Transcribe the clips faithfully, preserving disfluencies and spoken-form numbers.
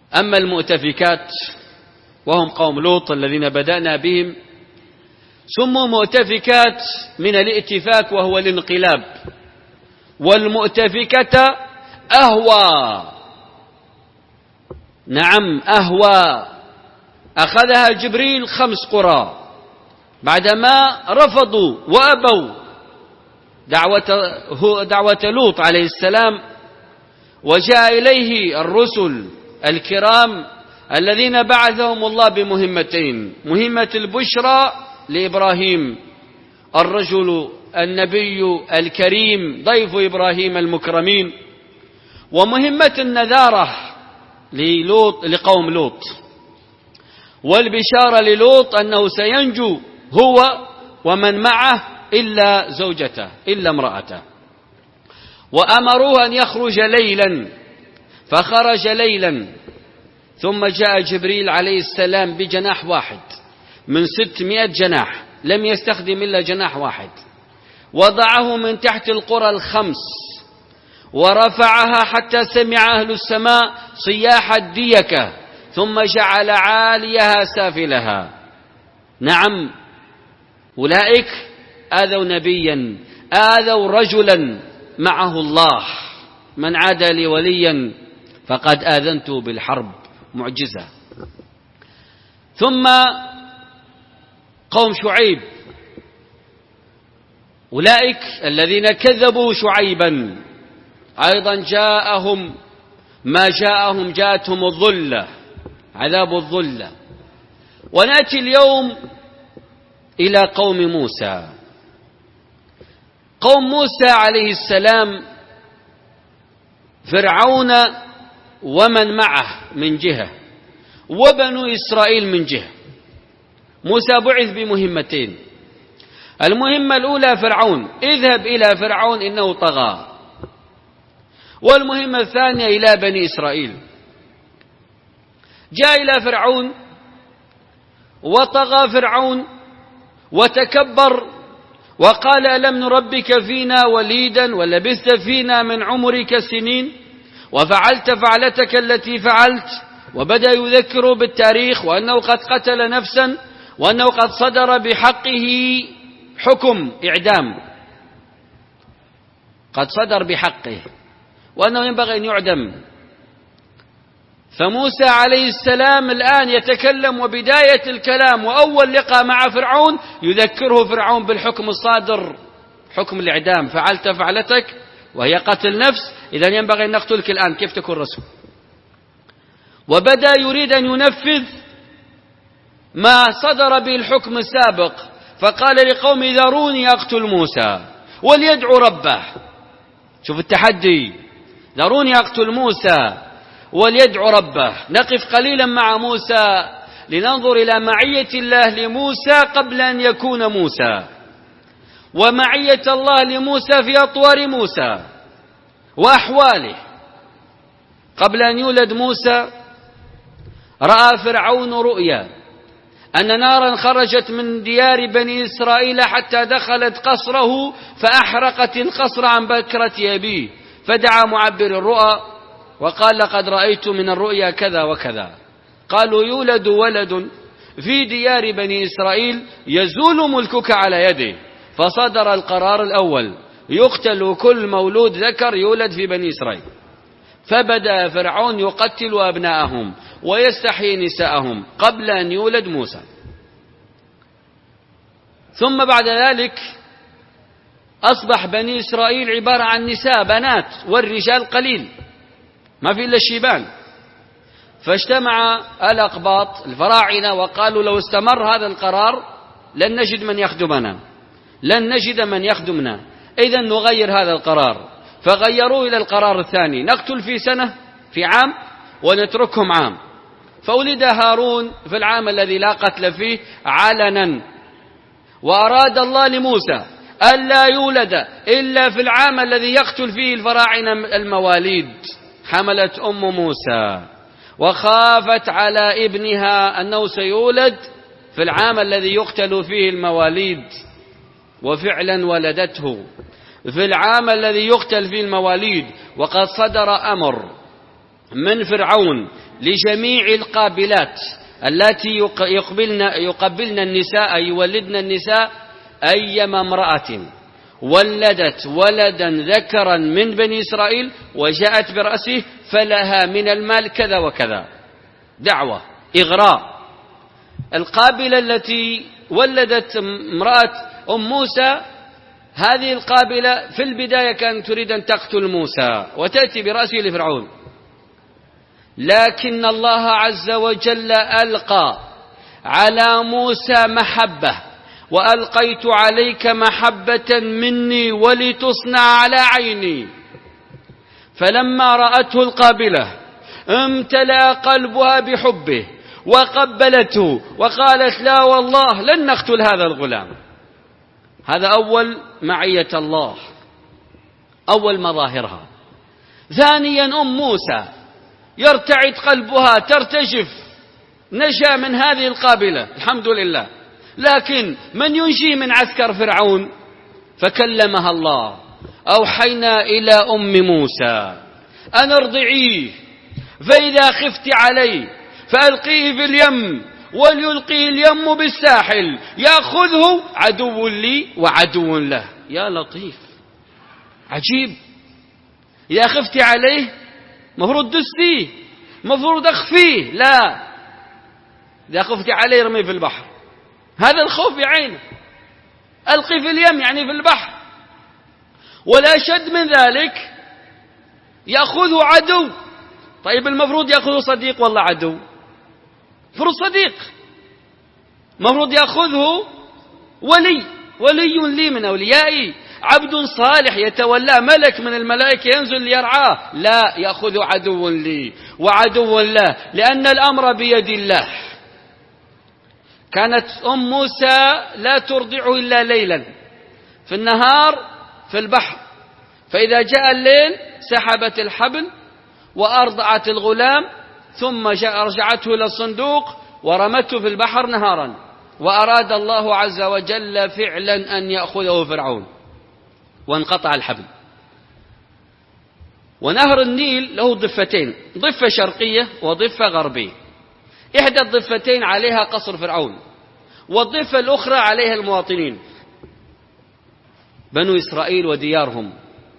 أما المؤتفكات وهم قوم لوط الذين بدأنا بهم سموا مؤتفكات من الائتفاك وهو الانقلاب، والمؤتفكة أهوى، نعم أهوى، أخذها جبريل خمس قرى بعدما رفضوا وأبوا دعوة, دعوة لوط عليه السلام، وجاء إليه الرسل الكرام الذين بعثهم الله بمهمتين: مهمة البشرى لإبراهيم الرجل النبي الكريم ضيف إبراهيم المكرمين، ومهمة النذارة للوط لقوم لوط، والبشارة للوط أنه سينجو هو ومن معه إلا زوجته إلا امرأته. وأمروه أن يخرج ليلا فخرج ليلا، ثم جاء جبريل عليه السلام بجناح واحد من ستمائة جناح، لم يستخدم إلا جناح واحد، وضعه من تحت القرى الخمس ورفعها حتى سمع أهل السماء صياح الديكة، ثم جعل عاليها سافلها. نعم أولئك آذوا نبيا، آذوا رجلا معه الله، من عادى لي وليا فقد آذنته بالحرب، معجزة. ثم قوم شعيب، أولئك الذين كذبوا شعيبا أيضا جاءهم ما جاءهم، جاءتهم الظلة، عذاب الظلة. ونأتي اليوم إلى قوم موسى. قوم موسى عليه السلام فرعون ومن معه من جهة، وبنو إسرائيل من جهة. موسى بعث بمهمتين: المهمة الأولى فرعون، اذهب إلى فرعون إنه طغى، والمهمة الثانية إلى بني إسرائيل. جاء إلى فرعون وطغى فرعون وتكبر وقال: ألم نربك فينا وليدا ولبثت فينا من عمرك سنين وفعلت فعلتك التي فعلت. وبدأ يذكر بالتاريخ وأنه قد قتل نفسا، وأنه قد صدر بحقه حكم إعدام، قد صدر بحقه، وأنه ينبغي أن يعدم. فموسى عليه السلام الآن يتكلم، وبداية الكلام وأول لقاء مع فرعون يذكره فرعون بالحكم الصادر، حكم الإعدام. فعلت فعلتك وهي قتل نفس، إذن ينبغي أن نقتلك الآن، كيف تكون رسول؟ وبدأ يريد أن ينفذ ما صدر به الحكم السابق، فقال لقوم: ذروني أقتل موسى وليدعو ربه. شوف التحدي، ذروني أقتل موسى وليدعو ربه. نقف قليلا مع موسى لننظر إلى معية الله لموسى قبل أن يكون موسى، ومعية الله لموسى في أطوار موسى وأحواله. قبل أن يولد موسى رأى فرعون رؤيا أن نارا خرجت من ديار بني إسرائيل حتى دخلت قصره فأحرقت القصر عن بكرة أبيه، فدعا معبر الرؤى وقال: لقد رأيت من الرؤيا كذا وكذا. قالوا: يولد ولد في ديار بني إسرائيل يزول ملكك على يده. فصدر القرار الأول: يقتل كل مولود ذكر يولد في بني إسرائيل. فبدأ فرعون يقتل أبناءهم ويستحيي نساءهم قبل أن يولد موسى. ثم بعد ذلك أصبح بني إسرائيل عبارة عن نساء بنات، والرجال قليل، ما في إلا الشيبان. فاجتمع الأقباط الفراعنة وقالوا: لو استمر هذا القرار لن نجد من يخدمنا، لن نجد من يخدمنا، إذن نغير هذا القرار. فغيروا إلى القرار الثاني: نقتل في سنة في عام ونتركهم عام. فولد هارون في العام الذي لا قتل فيه علنا، وأراد الله لموسى ألا يولد إلا في العام الذي يقتل فيه الفراعنة المواليد. حملت أم موسى وخافت على ابنها أنه سيولد في العام الذي يقتل فيه المواليد، وفعلا ولدته في العام الذي يقتل فيه المواليد. وقد صدر أمر من فرعون لجميع القابلات التي يقبلن, يقبلن النساء أي يولدن النساء أيما امرأة ولدت ولدا ذكرا من بني إسرائيل وجاءت برأسه فلها من المال كذا وكذا. دعوة إغراء. القابلة التي ولدت امرأة أم موسى، هذه القابلة في البداية كانت تريد أن تقتل موسى وتأتي برأسه لفرعون، لكن الله عز وجل ألقى على موسى محبة، وألقيت عليك محبة مني ولتصنع على عيني. فلما رأته القابلة امتلأ قلبها بحبه وقبلته وقالت لا والله لن نقتل هذا الغلام. هذا أول معية الله، أول مظاهرها. ثانيا أم موسى يرتعد قلبها، ترتجف، نجا من هذه القابلة الحمد لله، لكن من ينجي من عسكر فرعون؟ فكلمها الله: أوحينا إلى أم موسى أن ارضعيه، فإذا خفت عليه فألقيه في اليم وليلقيه اليم بالساحل يأخذه عدو لي وعدو له. يا لطيف، عجيب. إذا خفت عليه مفروض دسيه، مفروض أخفيه، لا، إذا خفت عليه رميه في البحر. هذا الخوف بعينه. ألقي في اليم يعني في البحر. ولا شد من ذلك يأخذه عدو. طيب المفروض يأخذه صديق والله عدو؟ مفروض صديق، مفروض يأخذه ولي، ولي لي من أوليائي، عبد صالح يتولى، ملك من الملائكة ينزل ليرعاه. لا، يأخذ عدو لي وعدو له، لأن الأمر بيد الله. كانت أم موسى لا ترضعه إلا ليلا، في النهار في البحر، فإذا جاء الليل سحبت الحبل وأرضعت الغلام، ثم رجعته إلى الصندوق ورمته في البحر نهارا. وأراد الله عز وجل فعلا أن يأخذه فرعون وانقطع الحبل. ونهر النيل له ضفتين، ضفة شرقية وضفة غربية. إحدى الضفتين عليها قصر فرعون، والضفة الأخرى عليها المواطنين بنو إسرائيل وديارهم.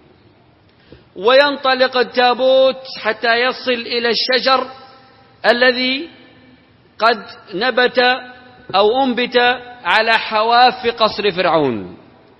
وينطلق التابوت حتى يصل إلى الشجر الذي قد نبت أو أنبت على حواف قصر فرعون.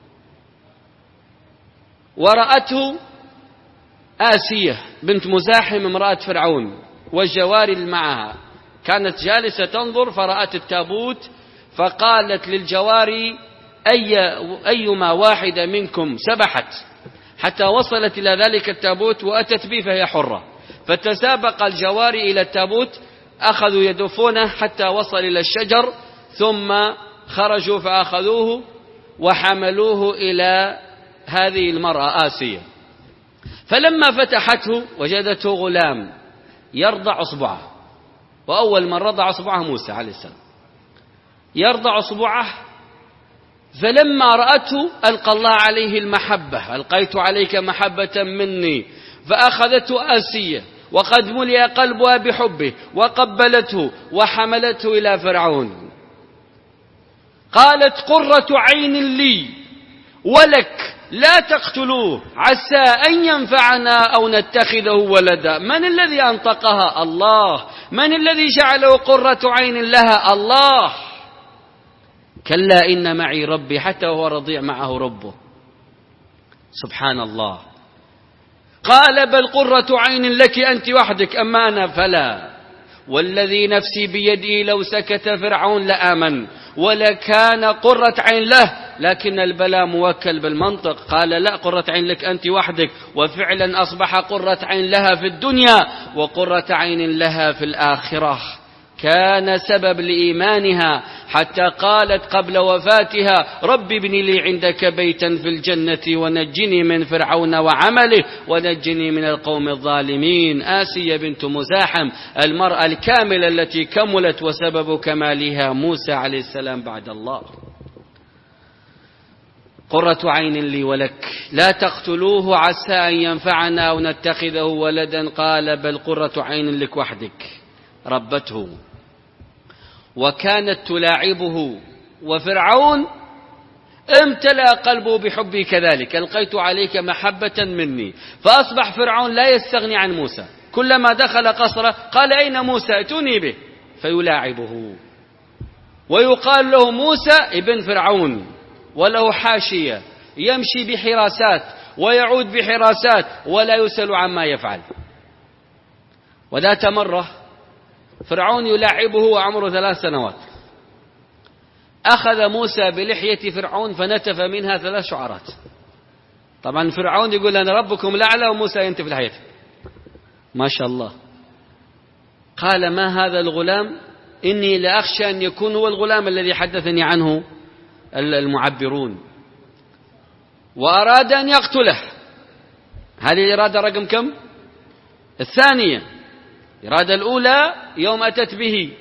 ورأته آسية بنت مزاحم امرأة فرعون والجواري اللي معها، كانت جالسة تنظر فرأت التابوت، فقالت للجواري: أي أيما واحدة منكم سبحت حتى وصلت إلى ذلك التابوت وأتت به فهي حرة. فتسابق الجواري إلى التابوت، أخذوا يدفونه حتى وصل إلى الشجر، ثم خرجوا فأخذوه وحملوه إلى هذه المرأة آسية. فلما فتحته وجدته غلام يرضع أصبعه، وأول من رضع أصبعه موسى عليه السلام، يرضع أصبعه. فلما رأته ألقى الله عليه المحبة: ألقيت عليك محبة مني. فأخذته آسية وقد ملئ قلبها بحبه وقبلته وحملته إلى فرعون. قالت: قرة عين لي ولك لا تقتلوه عسى أن ينفعنا أو نتخذه ولدا. من الذي أنطقها؟ الله. من الذي جعله قرة عين لها؟ الله. كلا إن معي ربي، حتى وهو رضيع معه ربه، سبحان الله. قال: بل قرة عين لك أنت وحدك، أما أنا فلا. والذي نفسي بيدي لو سكت فرعون لآمن ولكان قرة عين له، لكن البلاء موكل بالمنطق. قال: لا، قرة عين لك أنت وحدك. وفعلا أصبح قرة عين لها في الدنيا وقرة عين لها في الآخرة. كان سبب لإيمانها حتى قالت قبل وفاتها: رب ابن لي عندك بيتا في الجنة ونجني من فرعون وعمله ونجني من القوم الظالمين. آسية بنت مزاحم، المرأة الكاملة التي كملت، وسبب كمالها موسى عليه السلام بعد الله. قرة عين لي ولك لا تقتلوه عسى أن ينفعنا أو نتخذه ولدا. قال: بل قرة عين لك وحدك. ربته وكانت تلاعبه، وفرعون امتلأ قلبه بحبه كذلك، ألقيت عليك محبة مني. فأصبح فرعون لا يستغني عن موسى، كلما دخل قصره قال أين موسى ائتوني به، فيلاعبه. ويقال له موسى ابن فرعون، وله حاشية يمشي بحراسات ويعود بحراسات ولا يسأل عما يفعل. وذات مرة فرعون يلاعبه وعمره ثلاث سنوات، أخذ موسى بلحية فرعون فنتف منها ثلاث شعرات. طبعا فرعون يقول أنا ربكم الأعلى، وموسى ينتف لحيته، ما شاء الله. قال ما هذا الغلام؟ إني لأخشى أن يكون هو الغلام الذي حدثني عنه المعبرون، وأراد أن يقتله. هذه الإرادة رقم كم؟ الثانية. الإرادة الأولى يوم أتت به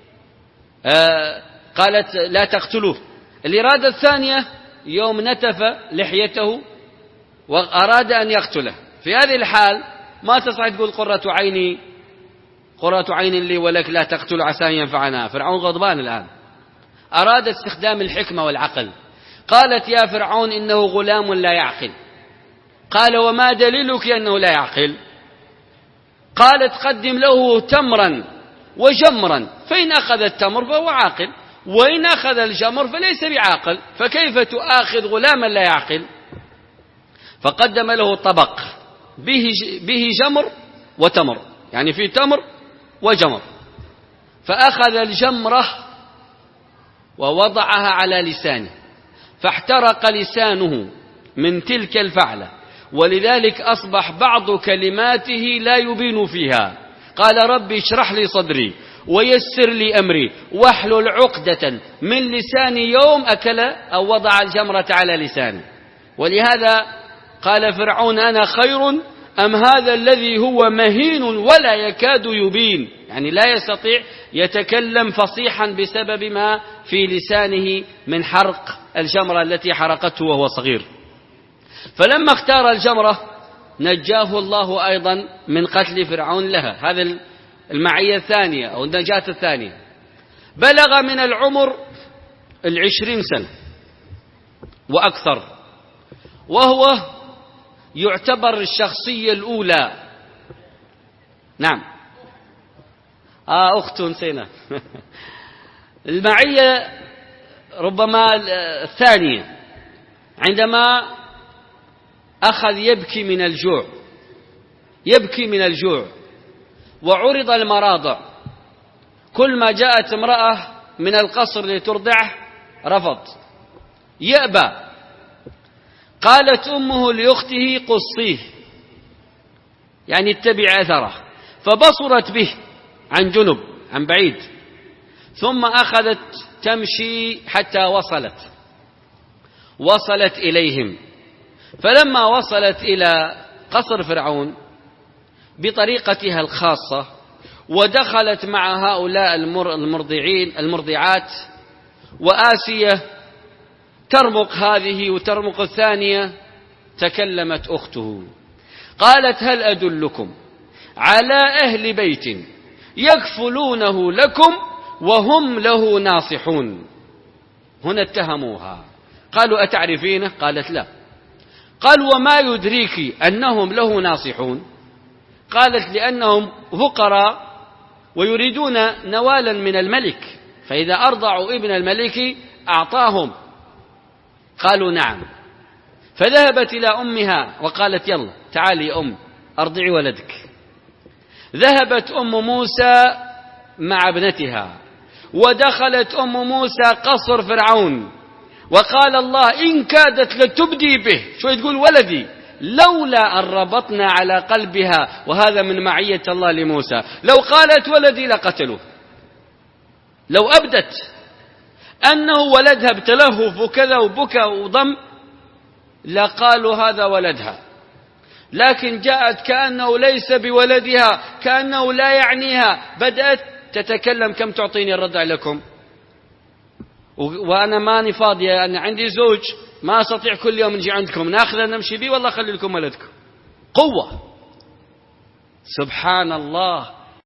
آه قالت لا تقتلوه. الإرادة الثانية يوم نتف لحيته وأراد أن يقتله. في هذه الحال ما تستطيع تقول قرة عيني قرة عين لي ولك لا تقتل عسى أن ينفعنا. فرعون غضبان الآن، أراد استخدام الحكمة والعقل. قالت يا فرعون إنه غلام لا يعقل. قال وما دليلك أنه لا يعقل؟ قالت قدم له تمرا وجمرا، فإن أخذ التمر فهو عاقل، وإن أخذ الجمر فليس بعاقل، فكيف تؤاخذ غلاما لا يعقل؟ فقدم له طبق به به جمر وتمر، يعني في تمر وجمر. فأخذ الجمرة ووضعها على لسانه فاحترق لسانه من تلك الفعلة، ولذلك أصبح بعض كلماته لا يبين فيها. قال ربي اشرح لي صدري ويسر لي أمري واحلل عقدة من لساني يوم أكل أو وضع الجمرة على لسانه. ولهذا قال فرعون أنا خير أم هذا الذي هو مهين ولا يكاد يبين، يعني لا يستطيع يتكلم فصيحا بسبب ما في لسانه من حرق الجمرة التي حرقته وهو صغير. فلما اختار الجمرة نجاه الله أيضا من قتل فرعون لها. هذا المعية الثانية أو النجاة الثانية. بلغ من العمر العشرين سنة وأكثر، وهو يعتبر الشخصية الأولى. نعم آه أخت نسينا المعية ربما الثانية، عندما أخذ يبكي من الجوع يبكي من الجوع وعرض المراضع. كل ما جاءت امرأة من القصر لترضعه رفض، يأبى. قالت أمه لأخته قصيه، يعني اتبع أثره، فبصرت به عن جنب عن بعيد، ثم أخذت تمشي حتى وصلت وصلت إليهم. فلما وصلت إلى قصر فرعون بطريقتها الخاصة ودخلت مع هؤلاء المرضعين المرضعات، وآسية ترمق هذه وترمق الثانية، تكلمت أخته قالت هل أدلكم على أهل بيت يكفلونه لكم وهم له ناصحون. هنا اتهموها، قالوا أتعرفينه؟ قالت لا. قال وما يدريك أنهم له ناصحون؟ قالت لأنهم فقراء ويريدون نوالا من الملك، فإذا أرضعوا ابن الملك أعطاهم. قالوا نعم. فذهبت إلى أمها وقالت يلا تعالي يا أم أرضعي ولدك. ذهبت أم موسى مع ابنتها ودخلت أم موسى قصر فرعون، وقال الله إن كادت لتبدي به، شو تقول ولدي، لولا أن ربطنا على قلبها. وهذا من معية الله لموسى، لو قالت ولدي لقتلوه. لو أبدت أنه ولدها بتلهف وكذا وبكى وضم لقالوا هذا ولدها، لكن جاءت كأنه ليس بولدها، كأنه لا يعنيها. بدأت تتكلم كم تعطيني الرضع لكم، وأنا ماني فاضية، أنا عندي زوج ما أستطيع كل يوم نجي عندكم ناخذ نمشي بيه، والله خلي لكم ولدكم. قوة، سبحان الله.